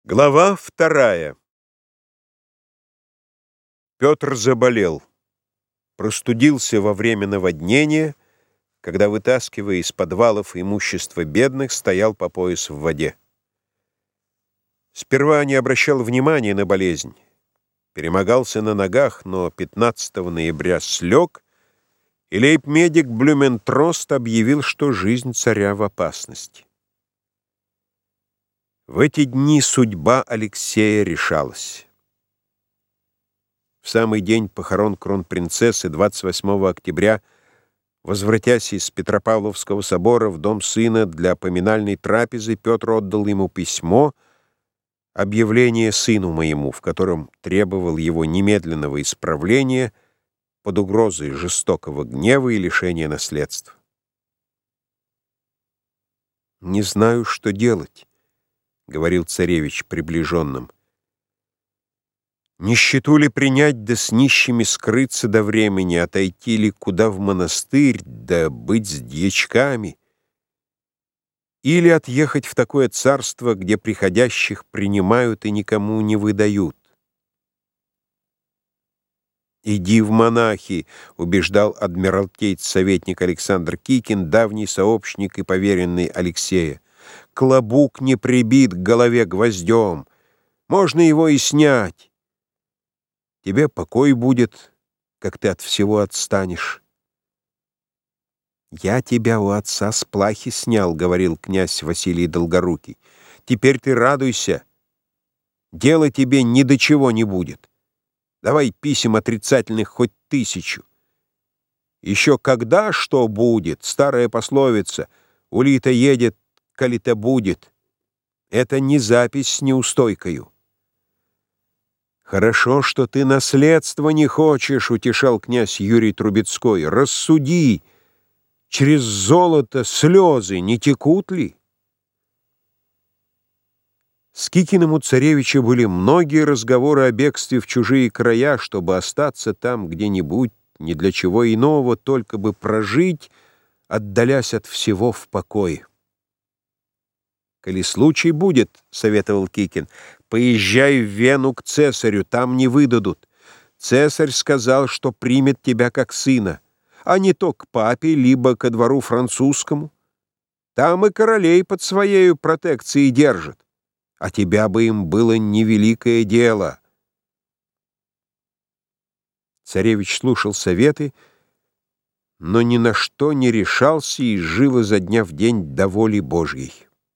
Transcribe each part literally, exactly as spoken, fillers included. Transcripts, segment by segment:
Глава вторая. Петр заболел, простудился во время наводнения, когда, вытаскивая из подвалов имущество бедных, стоял по пояс в воде. Сперва не обращал внимания на болезнь, перемогался на ногах, но пятнадцатого ноября слег, и лейб-медик Блюментрост объявил, что жизнь царя в опасности. В эти дни судьба Алексея решалась. В самый день похорон кронпринцессы, двадцать восьмого октября, возвратясь из Петропавловского собора в дом сына для поминальной трапезы, Петр отдал ему письмо, объявление сыну моему, в котором требовал его немедленного исправления под угрозой жестокого гнева и лишения наследства. «Не знаю, что делать», — говорил царевич приближенным. «Нищету ли принять, да с нищими скрыться до времени, отойти ли куда в монастырь, да быть с дьячками, или отъехать в такое царство, где приходящих принимают и никому не выдают?» «Иди в монахи», — убеждал адмиралтейц-советник Александр Кикин, давний сообщник и поверенный Алексея. «Клобук не прибит к голове гвоздем, можно его и снять. Тебе покой будет, как ты от всего отстанешь». «Я тебя у отца с плахи снял», — говорил князь Василий Долгорукий. «Теперь ты радуйся, дело тебе ни до чего не будет. Давай писем отрицательных хоть тысячу. Еще когда что будет, старая пословица «Улита едет, коли-то будет». Это не запись с неустойкою. «Хорошо, что ты наследства не хочешь», — утешал князь Юрий Трубецкой. «Рассуди, через золото слезы не текут ли?» С Кикиным у царевича были многие разговоры о бегстве в чужие края, чтобы остаться там где-нибудь, ни для чего иного, только бы прожить, отдалясь от всего в покое. «Коли случай будет, — советовал Кикин, — поезжай в Вену к цесарю, там не выдадут. Цесарь сказал, что примет тебя как сына, а не то к папе, либо ко двору французскому. Там и королей под своею протекцией держат, а тебя бы им было невеликое дело». Царевич слушал советы, но ни на что не решался и жил изо дня в день до воли Божьей.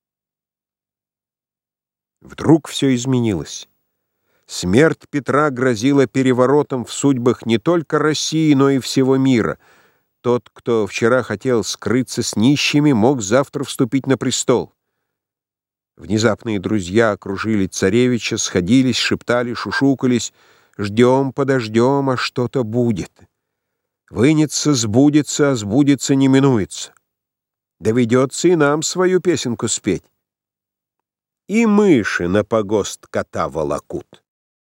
Вдруг все изменилось. Смерть Петра грозила переворотом в судьбах не только России, но и всего мира. Тот, кто вчера хотел скрыться с нищими, мог завтра вступить на престол. Внезапные друзья окружили царевича, сходились, шептали, шушукались. «Ждем, подождем, а что-то будет. Вынется, сбудется, а сбудется не минуется. Доведется и нам свою песенку спеть. И мыши на погост кота волокут».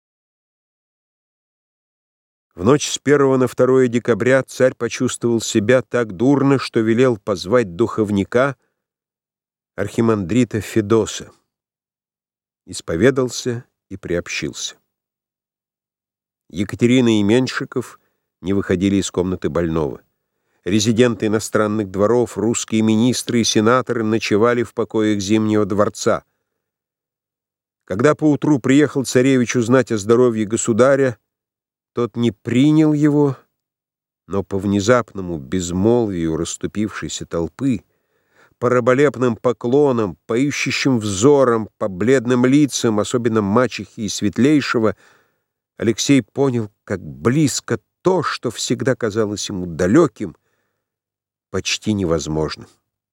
В ночь с первого на второе декабря царь почувствовал себя так дурно, что велел позвать духовника, архимандрита Федоса. Исповедался и приобщился. Екатерина и Меньшиков не выходили из комнаты больного. Резиденты иностранных дворов, русские министры и сенаторы ночевали в покоях Зимнего дворца. Когда поутру приехал царевич узнать о здоровье государя, тот не принял его, но по внезапному безмолвию расступившейся толпы, по раболепным поклонам, по ищущим взорам, по бледным лицам, особенно мачехи и светлейшего, Алексей понял, как близко то, что всегда казалось ему далеким, почти невозможным.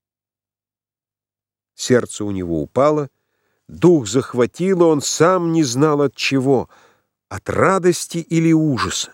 Сердце у него упало, дух захватило, он сам не знал от чего, от радости или ужаса.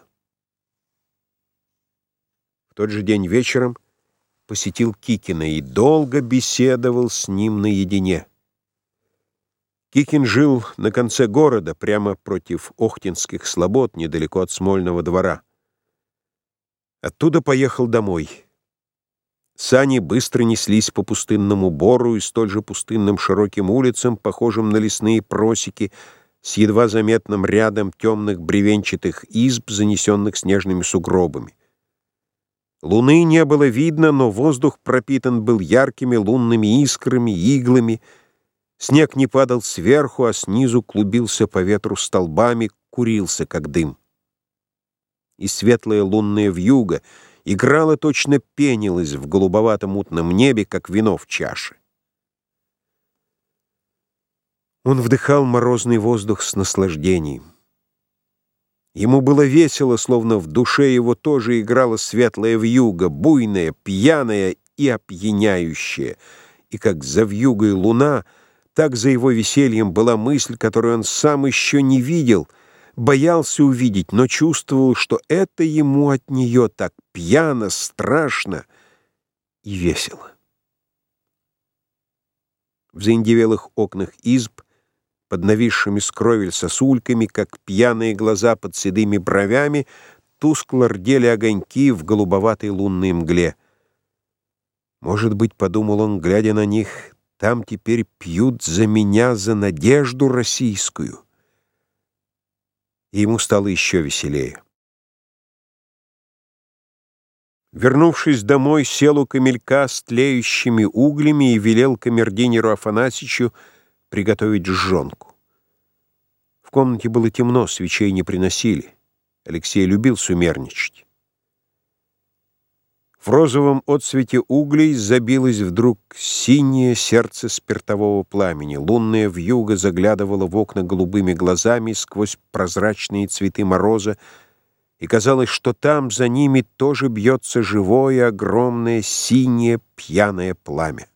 В тот же день вечером посетил Кикина и долго беседовал с ним наедине. Кикин жил на конце города, прямо против Охтинских слобод, недалеко от Смольного двора. Оттуда поехал домой. Сани быстро неслись по пустынному бору и столь же пустынным широким улицам, похожим на лесные просеки, с едва заметным рядом темных бревенчатых изб, занесенных снежными сугробами. Луны не было видно, но воздух пропитан был яркими лунными искрами, иглами. Снег не падал сверху, а снизу клубился по ветру столбами, курился, как дым. И светлая лунная вьюга играла, точно пенилась в голубовато-мутном небе, как вино в чаше. Он вдыхал морозный воздух с наслаждением. Ему было весело, словно в душе его тоже играла светлая вьюга, буйная, пьяная и опьяняющая. И как за вьюгой луна, так за его весельем была мысль, которую он сам еще не видел, боялся увидеть, но чувствовал, что это ему от нее так пьяно, страшно и весело. В заиндевелых окнах изб, под нависшими с кровель сосульками, как пьяные глаза под седыми бровями, тускло рдели огоньки в голубоватой лунной мгле. Может быть, подумал он, глядя на них, там теперь пьют за меня, за надежду российскую. И ему стало еще веселее. Вернувшись домой, сел у камелька с тлеющими углями и велел камердинеру Афанасичу приготовить жжёнку. В комнате было темно, свечей не приносили. Алексей любил сумерничать. В розовом отсвете углей забилось вдруг синее сердце спиртового пламени. Лунная вьюга заглядывала в окна голубыми глазами сквозь прозрачные цветы мороза, и казалось, что там за ними тоже бьется живое, огромное, синее, пьяное пламя.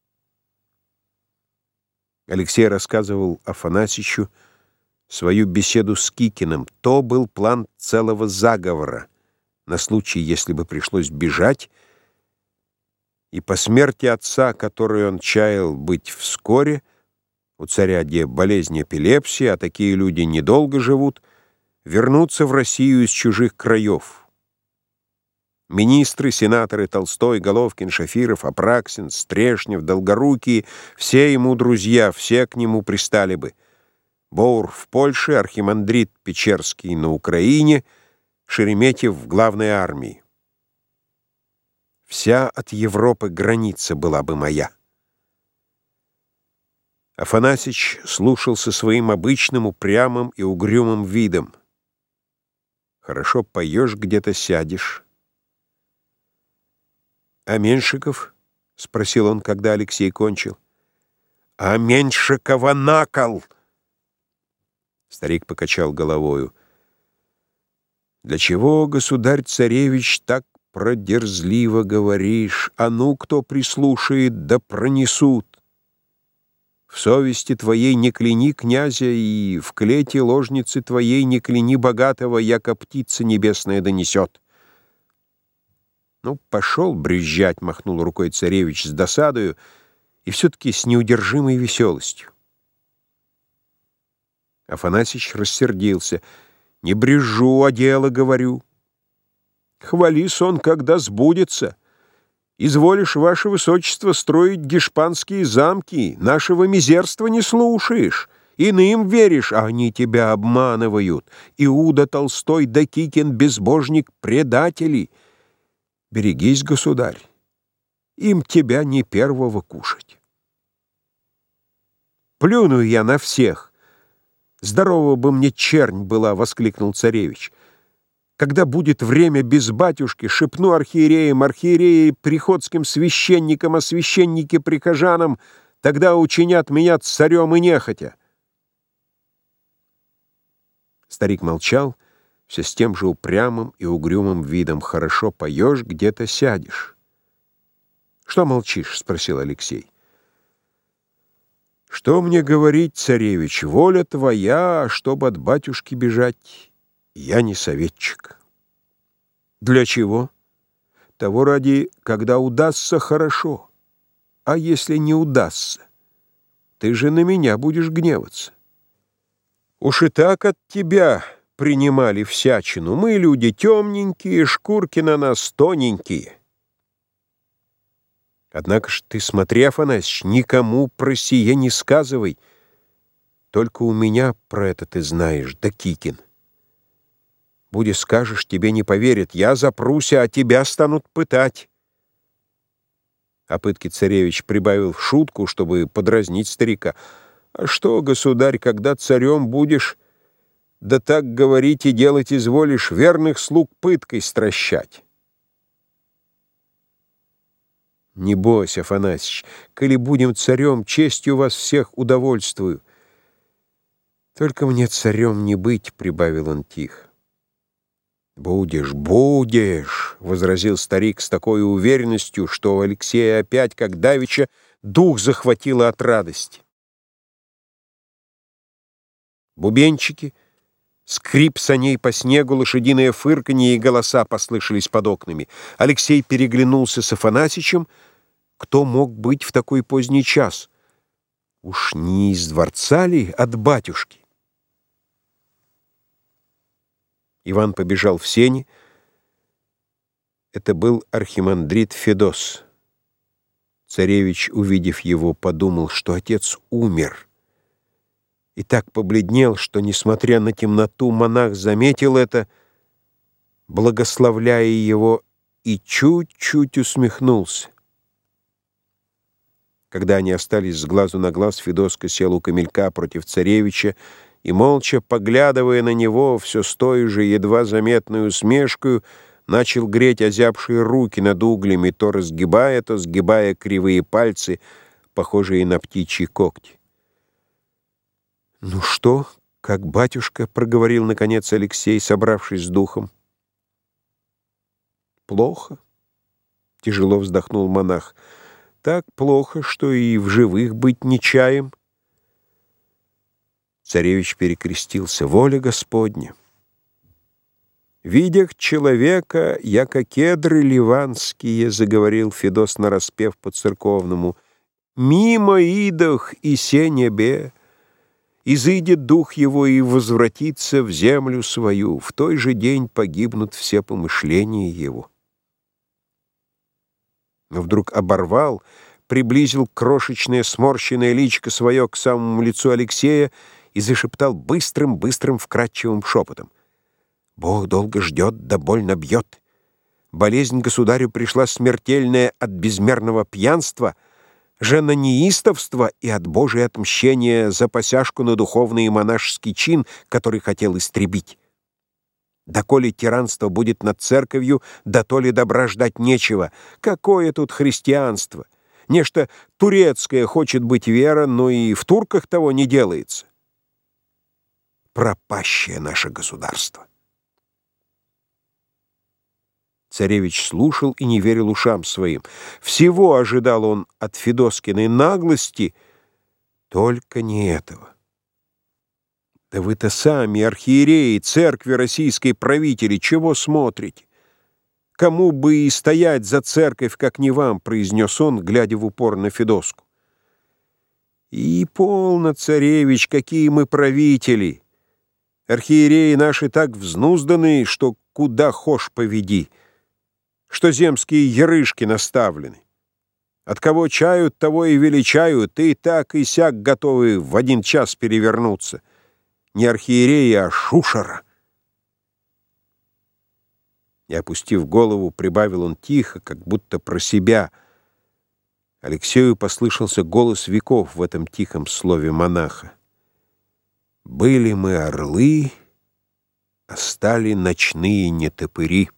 Алексей рассказывал Афанасичу свою беседу с Кикиным. То был план целого заговора на случай, если бы пришлось бежать, и по смерти отца, которой он чаял быть вскоре, у царя где болезнь эпилепсии, а такие люди недолго живут, вернуться в Россию из чужих краев. Министры, сенаторы Толстой, Головкин, Шафиров, Апраксин, Стрешнев, Долгорукий — все ему друзья, все к нему пристали бы. Боур в Польше, архимандрит Печерский на Украине, Шереметьев в главной армии. Вся от Европы граница была бы моя. Афанасич слушал со своим обычным упрямым и угрюмым видом. Хорошо поешь, где-то сядешь. «А Меньшиков?» — спросил он, когда Алексей кончил. «А Меньшикова на кол!» Старик покачал головою. «Для чего, государь-царевич, так продерзливо говоришь? А ну, кто прислушает, да пронесут! В совести твоей не кляни князя, и в клете ложницы твоей не кляни богатого, яко птица небесная донесет». «Ну, пошел брюзжать», — махнул рукой царевич с досадою и все-таки с неудержимой веселостью. Афанасич рассердился. «Не брюзжу, а дело говорю. Хвали сон, когда сбудется. Изволишь, ваше высочество, строить гешпанские замки, нашего мизерства не слушаешь, иным веришь, а они тебя обманывают. Иуда Толстой да Кикин, безбожник, предатели. Берегись, государь, им тебя не первого кушать». «Плюну я на всех. Здорово бы мне чернь была», — воскликнул царевич. «Когда будет время без батюшки, шепну архиереям, архиереи приходским священникам, а священники прихожанам, тогда учинят меня царем и нехотя». Старик молчал, все с тем же упрямым и угрюмым видом. «Хорошо поешь, где-то сядешь». «Что молчишь?» — спросил Алексей. «Что мне говорить, царевич? Воля твоя, а чтоб от батюшки бежать, я не советчик». «Для чего?» «Того ради, когда удастся, хорошо. А если не удастся, ты же на меня будешь гневаться. Уж и так от тебя принимали всячину. Мы люди темненькие, шкурки на нас тоненькие». Однако ж ты смотри, Афанасьич, никому про сие не сказывай. Только у меня про это ты знаешь, да Кикин. Буди скажешь, тебе не поверят. Я запруся, а тебя станут пытать. А пытки царевич прибавил в шутку, чтобы подразнить старика. А что, государь, когда царем будешь, да так говорить и делать изволишь, верных слуг пыткой стращать? Не бойся, Афанасьич, коли будем царем, честью вас всех удовольствую. Только мне царем не быть, — прибавил он тихо. «Будешь, будешь», — возразил старик с такой уверенностью, что у Алексея опять, как давеча, дух захватило от радости. Бубенчики, скрип саней по снегу, лошадиное фырканье и голоса послышались под окнами. Алексей переглянулся с Афанасичем. Кто мог быть в такой поздний час? Уж не из дворца ли от батюшки? Иван побежал в сени. Это был архимандрит Федос. Царевич, увидев его, подумал, что отец умер. И так побледнел, что, несмотря на темноту, монах заметил это, благословляя его, и чуть-чуть усмехнулся. Когда они остались с глазу на глаз, Федоска сел у камелька против царевича и, молча поглядывая на него, все с той же едва заметной усмешкою, начал греть озябшие руки над углями, то разгибая, то сгибая кривые пальцы, похожие на птичьи когти. «Ну что, как батюшка?» — проговорил, наконец, Алексей, собравшись с духом. «Плохо», — тяжело вздохнул монах. «Так плохо, что и в живых быть не чаем». Царевич перекрестился. «Воля Господня! Видях человека, яко кедры ливанские, — заговорил Федос нараспев по-церковному, — мимо идох и се небе, изыдет дух его и возвратится в землю свою, в той же день погибнут все помышления его». Но вдруг оборвал, приблизил крошечное сморщенное личико свое к самому лицу Алексея и зашептал быстрым-быстрым вкрадчивым шепотом: «Бог долго ждет, да больно бьет. Болезнь государю пришла смертельная от безмерного пьянства, жена неистовства и от Божия отмщения за посяжку на духовный и монашеский чин, который хотел истребить. Доколе тиранство будет над церковью, да то ли добра ждать нечего. Какое тут христианство? Нечто турецкое хочет быть вера, но и в турках того не делается. Пропащее наше государство». Царевич слушал и не верил ушам своим. Всего ожидал он от Федоскиной наглости, только не этого. «Да вы-то сами, архиереи, церкви российской правители, чего смотрите? Кому бы и стоять за церковь, как не вам», — произнес он, глядя в упор на Федоску. «И полно, царевич, какие мы правители! Архиереи наши так взнузданы, что куда хошь поведи, что земские ярышки наставлены. От кого чают, того и величают, и так и сяк готовы в один час перевернуться. Не архиерея, а шушера». И, опустив голову, прибавил он тихо, как будто про себя. Алексею послышался голос веков в этом тихом слове монаха. «Были мы орлы, а стали ночные нетопыри».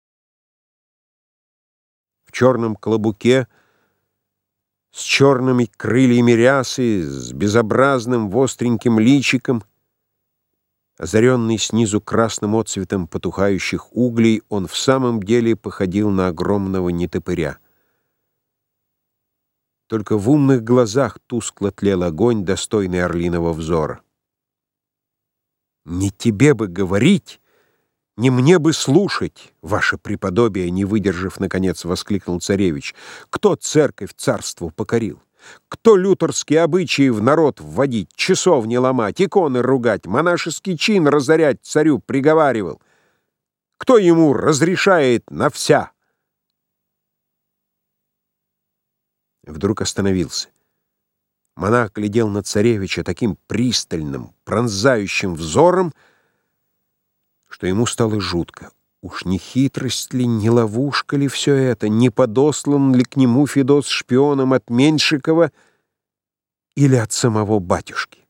В черном клобуке, с черными крыльями рясы, с безобразным востреньким личиком, озаренный снизу красным отцветом потухающих углей, он в самом деле походил на огромного нетопыря. Только в умных глазах тускло тлел огонь, достойный орлиного взора. «Не тебе бы говорить, не мне бы слушать, ваше преподобие!» — не выдержав, наконец, воскликнул царевич. «Кто церковь царству покорил? Кто лютерские обычаи в народ вводить, часовни ломать, иконы ругать, монашеский чин разорять царю приговаривал? Кто ему разрешает на вся?» Вдруг остановился. Монах глядел на царевича таким пристальным, пронзающим взором, что ему стало жутко. Уж не хитрость ли, не ловушка ли все это, не подослан ли к нему Федос шпионом от Меньшикова или от самого батюшки?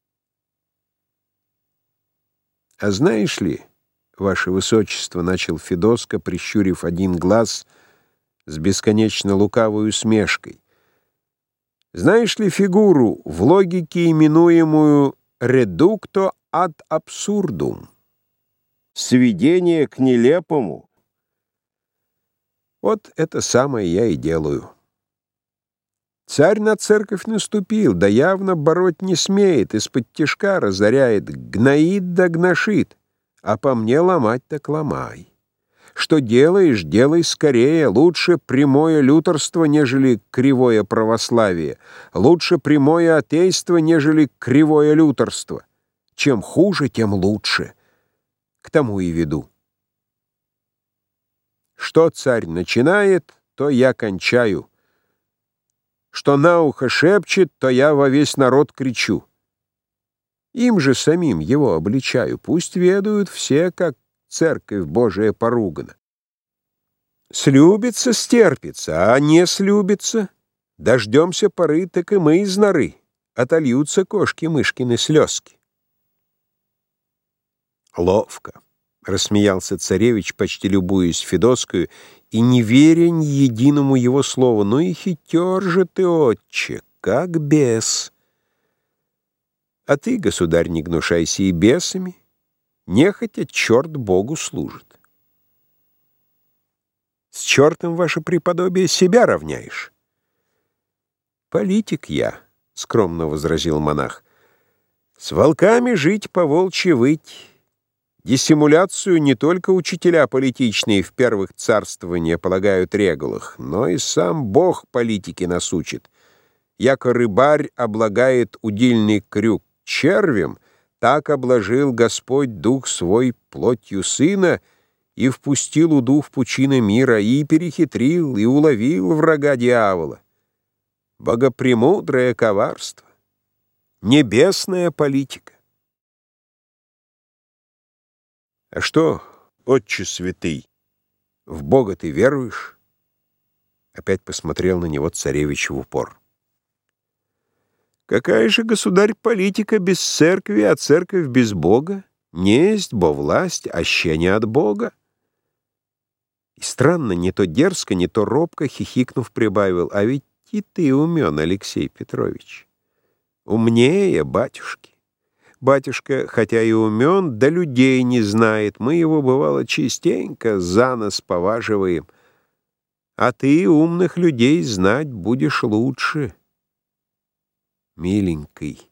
«А знаешь ли, ваше высочество, — начал Федоска, прищурив один глаз с бесконечно лукавой усмешкой, — знаешь ли фигуру в логике, именуемую «reductio ad absurdum»? Сведение к нелепому. Вот это самое я и делаю. Царь на церковь наступил, да явно бороть не смеет, из-под тишка разоряет, гноит да гношит, а по мне ломать так ломай. Что делаешь, делай скорее, лучше прямое лютерство, нежели кривое православие, лучше прямое атейство, нежели кривое лютерство. Чем хуже, тем лучше. К тому и веду. Что царь начинает, то я кончаю. Что на ухо шепчет, то я во весь народ кричу. Им же самим его обличаю. Пусть ведают все, как церковь Божия поругана. Слюбится, стерпится, а не слюбится. Дождемся поры, так и мы из норы. Отольются кошки-мышкины слезки. Ловко, — рассмеялся царевич, почти любуясь Федоскою, и не веря ни единому его слову. Ну и хитер же ты, отче, как бес. А ты, государь, не гнушайся и бесами, нехотя черт Богу служит. С чертом, ваше преподобие, себя равняешь. Политик я, — скромно возразил монах. С волками жить, по-волчьи выть. Диссимуляцию не только учителя политичные в первых царствования полагают регулах, но и сам Бог политики насучит. Яко рыбарь облагает удильный крюк червем, так обложил Господь дух свой плотью сына и впустил уду в пучины мира, и перехитрил, и уловил врага дьявола. Богопремудрое коварство, небесная политика. А что, отче святый, в Бога ты веруешь? Опять посмотрел на него царевич в упор. Какая же, государь, политика без церкви, а церковь без Бога? Несть, бо власть, аще не от Бога. И странно, не то дерзко, не то робко, хихикнув, прибавил: а ведь и ты умен, Алексей Петрович. Умнее батюшки. Батюшка, хотя и умен, да людей не знает. Мы его, бывало, частенько за нос поваживаем. А ты умных людей знать будешь лучше, миленький.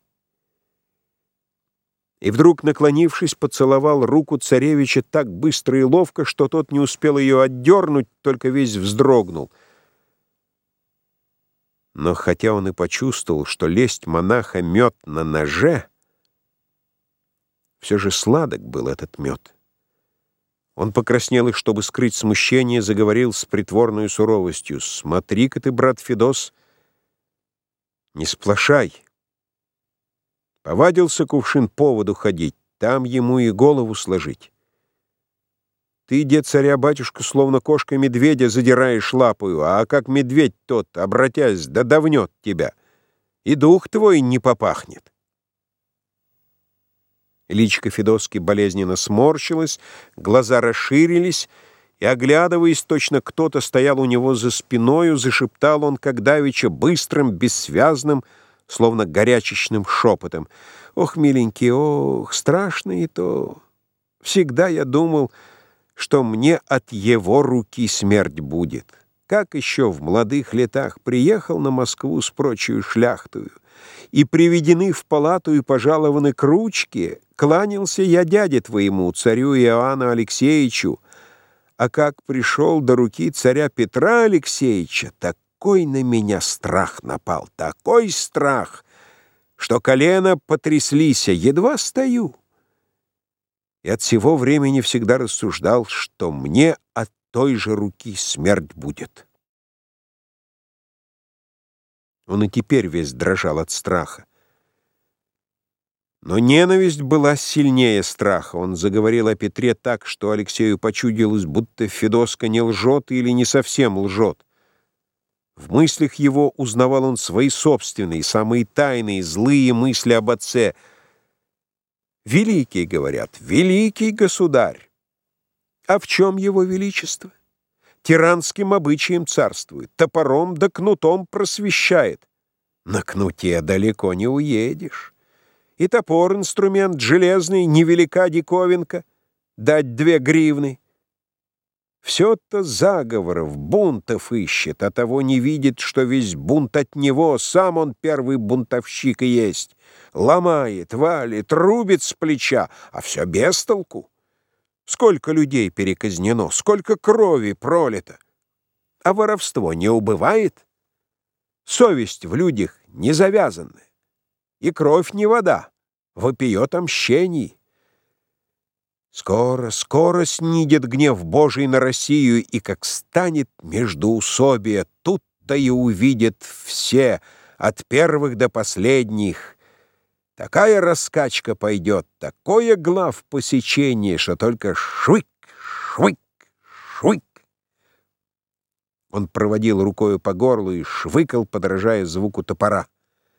И вдруг, наклонившись, поцеловал руку царевича так быстро и ловко, что тот не успел ее отдернуть, только весь вздрогнул. Но хотя он и почувствовал, что лесть монаха мед на ноже, все же сладок был этот мед. Он покраснел, и, чтобы скрыть смущение, заговорил с притворной суровостью: «Смотри-ка ты, брат Федос, не сплошай. Повадился кувшин по воду ходить, там ему и голову сложить. Ты, дед царя-батюшка, словно кошка медведя задираешь лапою, а как медведь тот, обратясь, да давнет тебя, и дух твой не попахнет». Личико Федоски болезненно сморщилось, глаза расширились, и, оглядываясь, точно кто-то стоял у него за спиною, зашептал он, как давеча, быстрым, бессвязным, словно горячечным шепотом: «Ох, миленький, ох, страшно и то. Всегда я думал, что мне от его руки смерть будет. Как еще в молодых летах приехал на Москву с прочую шляхтою, и приведены в палату и пожалованы к ручке, кланялся я дяде твоему, царю Иоанну Алексеевичу, а как пришел до руки царя Петра Алексеевича, такой на меня страх напал, такой страх, что колено потряслися, едва стою. И от сего времени всегда рассуждал, что мне от той же руки смерть будет». Он и теперь весь дрожал от страха. Но ненависть была сильнее страха. Он заговорил о Петре так, что Алексею почудилось, будто Федоска не лжет или не совсем лжет. В мыслях его узнавал он свои собственные, самые тайные, злые мысли об отце. «Великий, — говорят, — великий государь! А в чем его величество? Тиранским обычаем царствует, топором да кнутом просвещает. На кнуте далеко не уедешь. И топор, инструмент железный, невелика диковинка, дать две гривны. Все-то заговоров, бунтов ищет, а того не видит, что весь бунт от него, сам он первый бунтовщик и есть. Ломает, валит, рубит с плеча, а все без толку. Сколько людей переказнено, сколько крови пролито. А воровство не убывает? Совесть в людях не завязана. И кровь не вода, вопиет о мщении. Скоро, скоро снидет гнев Божий на Россию, и как станет междоусобие, тут-то и увидят все, от первых до последних. Такая раскачка пойдет, такое глав посечение, что только швык, швык, швык. Он проводил рукою по горлу и швыкал, подражая звуку топора.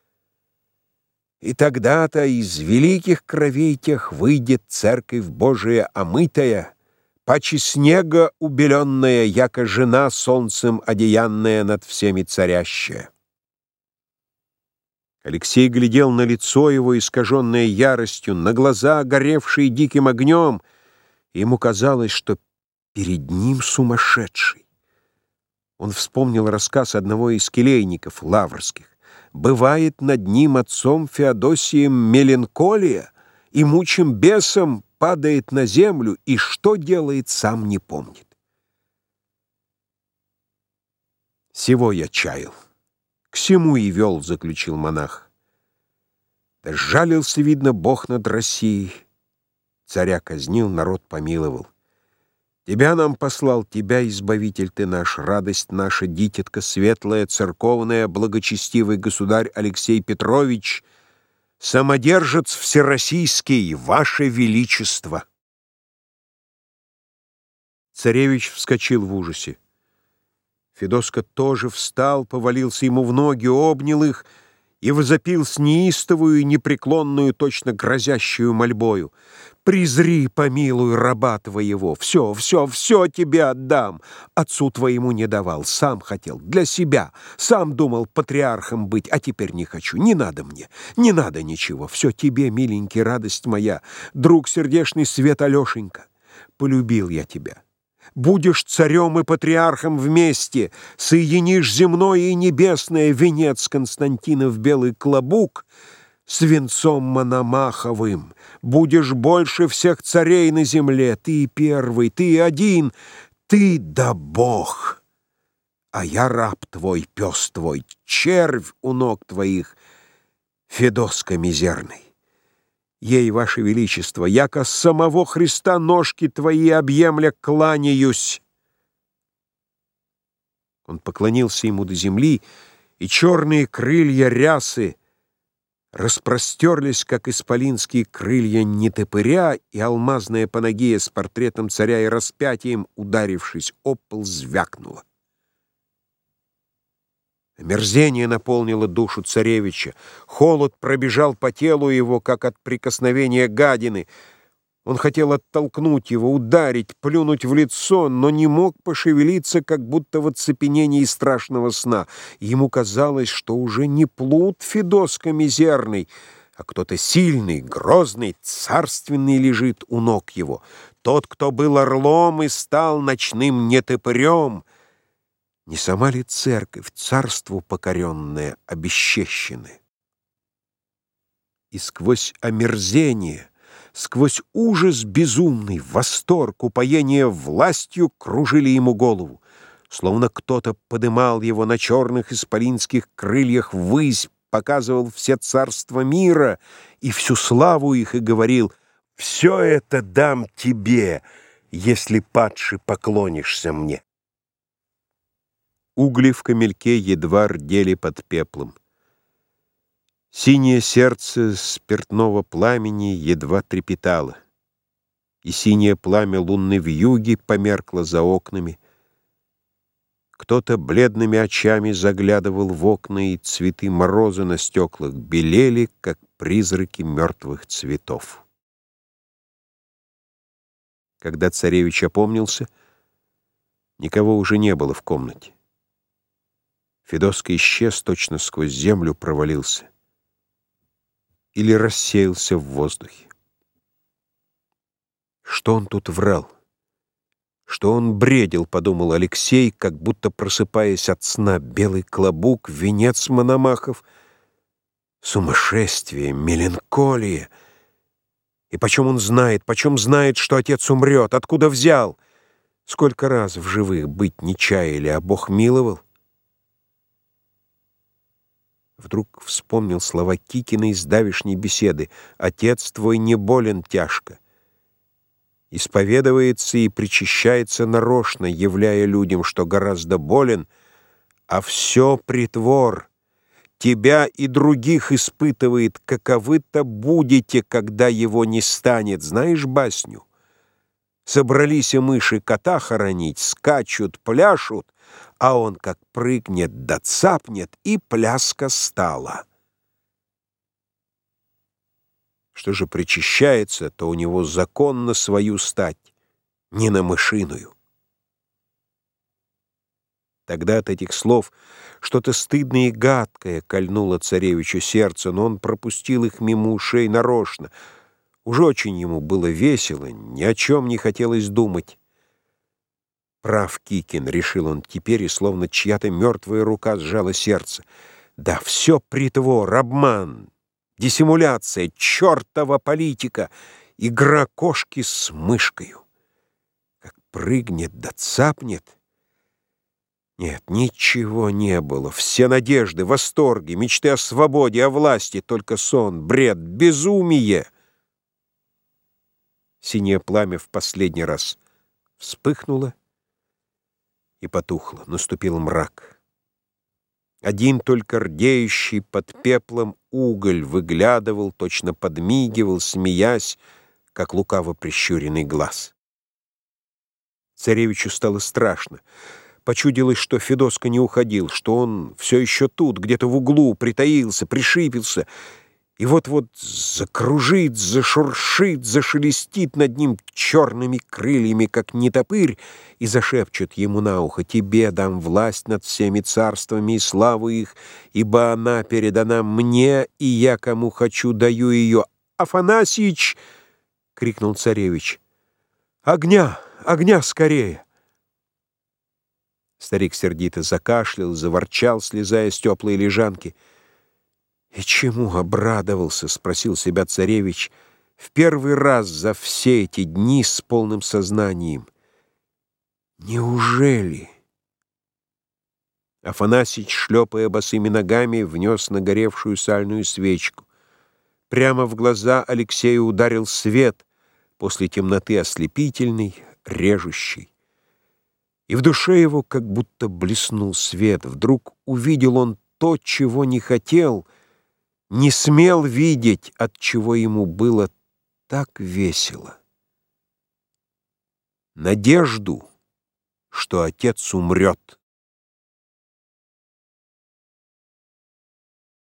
И тогда-то из великих кровей тех выйдет церковь Божия омытая, паче снега убеленная, яко жена солнцем одеянная над всеми царящая. Алексей глядел на лицо его, искаженное яростью, на глаза, горевшие диким огнем, и ему казалось, что перед ним сумасшедший. Он вспомнил рассказ одного из келейников лаврских. Бывает над ним отцом Феодосием меланхолия, и мучим бесом падает на землю, и что делает, сам не помнит. Сего я чаял, к сему и вел, заключил монах. Да сжалился, видно, Бог над Россией. Царя казнил, народ помиловал. Тебя нам послал, тебя, избавитель ты наш, радость наша, дитятка светлая, церковная, благочестивый государь Алексей Петрович, самодержец всероссийский, ваше величество. Царевич вскочил в ужасе. Федоска тоже встал, повалился ему в ноги, обнял их и возопил с неистовую, непреклонную, точно грозящую мольбою: «Презри, помилуй раба твоего, все, все, все тебе отдам. Отцу твоему не давал, сам хотел, для себя, сам думал патриархом быть, а теперь не хочу, не надо мне, не надо ничего, все тебе, миленький, радость моя, друг сердечный свет Алешенька, полюбил я тебя». Будешь царем и патриархом вместе, соединишь земное и небесное, венец Константинов белый клобук с венцом Мономаховым. Будешь больше всех царей на земле, ты первый, ты один, ты да Бог. А я раб твой, пес твой, червь у ног твоих, Федоска мизерный. Ей, ваше величество, яко самого Христа ножки твои объемля кланяюсь. Он поклонился ему до земли, и черные крылья рясы распростерлись, как исполинские крылья нетопыря, и алмазная панагия с портретом царя и распятием, ударившись об пол, звякнула. Омерзение наполнило душу царевича. Холод пробежал по телу его, как от прикосновения гадины. Он хотел оттолкнуть его, ударить, плюнуть в лицо, но не мог пошевелиться, как будто в оцепенении страшного сна. Ему казалось, что уже не плут Федоска мизерный, а кто-то сильный, грозный, царственный лежит у ног его. Тот, кто был орлом и стал ночным нетопырем. Не сама ли церковь, царству покоренная, обесчещены? И сквозь омерзение, сквозь ужас безумный, восторг, упоение властью кружили ему голову, словно кто-то подымал его на черных исполинских крыльях ввысь, показывал все царства мира и всю славу их и говорил: «Все это дам тебе, если падше поклонишься мне». Угли в камельке едва рдели под пеплом. Синее сердце спиртного пламени едва трепетало, и синее пламя лунной вьюги померкло за окнами. Кто-то бледными очами заглядывал в окна, и цветы мороза на стеклах белели, как призраки мертвых цветов. Когда царевич опомнился, никого уже не было в комнате. Федоска исчез, точно сквозь землю провалился или рассеялся в воздухе. Что он тут врал? Что он бредил, подумал Алексей, как будто просыпаясь от сна. Белый клобук, венец Мономахов, сумасшествие, меланхолия. И почем он знает, почем знает, что отец умрет, откуда взял? Сколько раз в живых быть не чаяли, а Бог миловал? Вдруг вспомнил слова Кикина из давешней беседы: «Отец твой не болен тяжко». Исповедуется и причащается нарочно, являя людям, что гораздо болен, а все притвор. Тебя и других испытывает, каковы-то будете, когда его не станет. Знаешь басню? Собрались и мыши кота хоронить, скачут, пляшут, а он как прыгнет да цапнет, и пляска стала. Что же причащается, то у него закон на свою стать, не на мышиную. Тогда от этих слов что-то стыдное и гадкое кольнуло царевичу сердце, но он пропустил их мимо ушей нарочно. Уж очень ему было весело, ни о чем не хотелось думать. «Прав Кикин», — решил он теперь, и словно чья-то мертвая рука сжала сердце. «Да все притвор, обман, диссимуляция, чертова политика, игра кошки с мышкою. Как прыгнет да цапнет». Нет, ничего не было. Все надежды, восторги, мечты о свободе, о власти, только сон, бред, безумие. Синее пламя в последний раз вспыхнуло и потухло. Наступил мрак. Один только рдеющий под пеплом уголь выглядывал, точно подмигивал, смеясь, как лукаво прищуренный глаз. Царевичу стало страшно. Почудилось, что Федоска не уходил, что он все еще тут, где-то в углу, притаился, пришибился, и вот-вот закружит, зашуршит, зашелестит над ним черными крыльями, как нетопырь, и зашепчет ему на ухо: «Тебе дам власть над всеми царствами и славу их, ибо она передана мне, и я, кому хочу, даю ее». «Афанасьич!» — крикнул царевич. «Огня! Огня скорее!» Старик сердито закашлял, заворчал, слезая с теплой лежанки. «И чему обрадовался?» — спросил себя царевич в первый раз за все эти дни с полным сознанием. «Неужели?» Афанасьич, шлепая босыми ногами, внес нагоревшую сальную свечку. Прямо в глаза Алексею ударил свет, после темноты ослепительный, режущий. И в душе его как будто блеснул свет. Вдруг увидел он то, чего не хотел, не смел видеть, от чего ему было так весело. Надежду, что отец умрет.